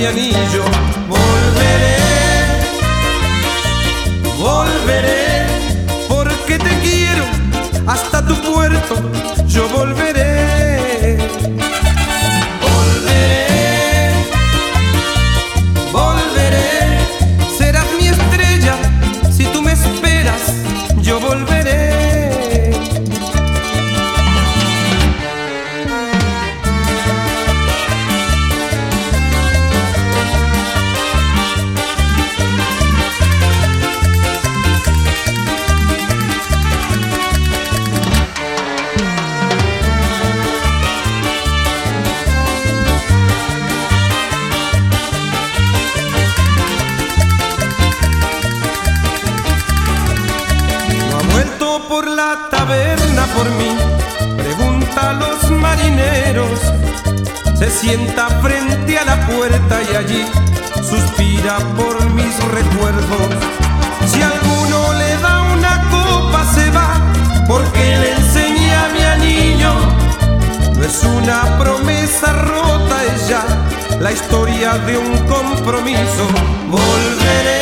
anillo. Volveré, volveré, porque te quiero hasta tu puerto, yo volveré. Volveré, volveré, serás mi estrella, si tú me esperas, yo volveré. Por la taberna por mí, pregunta a los marineros. Se sienta frente a la puerta y allí suspira por mis recuerdos. Si alguno le da una copa se va, porque le enseñé a mi anillo. No es una promesa rota, es ya la historia de un compromiso. Volveré,